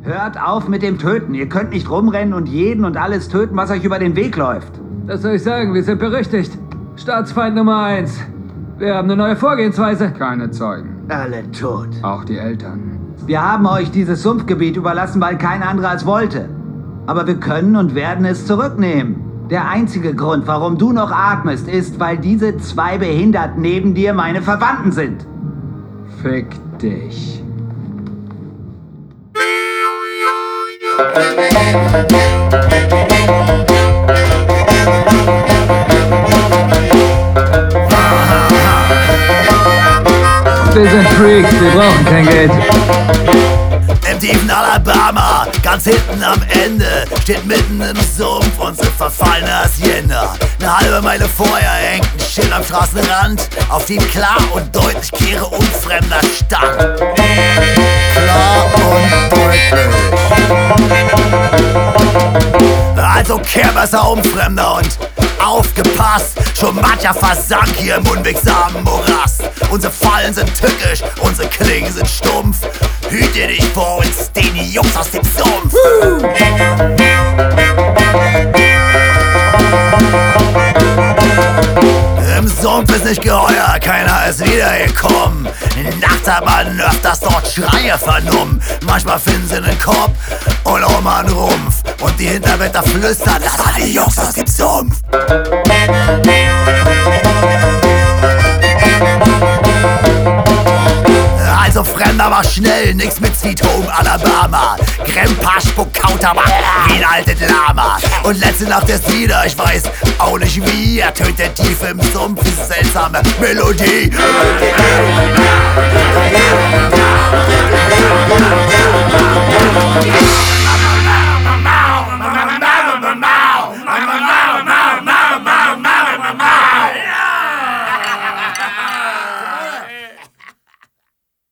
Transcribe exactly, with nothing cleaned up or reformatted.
Hört auf mit dem Töten. Ihr könnt nicht rumrennen und jeden und alles töten, was euch über den Weg läuft. Das soll ich sagen, wir sind berüchtigt. Staatsfeind Nummer eins. Wir haben eine neue Vorgehensweise. Keine Zeugen. Alle tot. Auch die Eltern. Wir haben euch dieses Sumpfgebiet überlassen, weil kein anderer es wollte. Aber wir können und werden es zurücknehmen. Der einzige Grund, warum du noch atmest, ist, weil diese zwei Behinderten neben dir meine Verwandten sind. Fick dich. Wir sind Freaks, wir brauchen kein Geld. Im tiefen Alabama, ganz hinten am Ende, steht mitten im Sumpf unsere verfallene Hacienda. Eine halbe Meile vorher hängt ein Schild am Straßenrand, auf dem klar und deutlich Kehre Unfremder stand. Klar und deutlich. Also kehr besser Unfremder und aufgepasst, schon mancher versank hier im unwegsamen Morast. Unsere Fallen sind tückisch, unsere Klingen sind stumpf. Hüte dich vor uns, stehen die Jungs aus dem Sumpf. Im Sumpf ist nicht geheuer, keiner ist wiedergekommen. Nachts hat man öfters dort Schreie vernommen. Manchmal finden sie einen Kopf und auch mal einen Rumpf. Und die Hinterwälder flüstern, das waren die Jungs aus dem Sumpf. Also Fremder, mach schnell, nix mit Sweet Home Alabama. Grandpa spuckt Kautabak wie ein altes Lama. Und letzte Nacht erst wieder, ich weiß auch nicht wie. Er tötet tief im Sumpf, diese seltsame Melodie.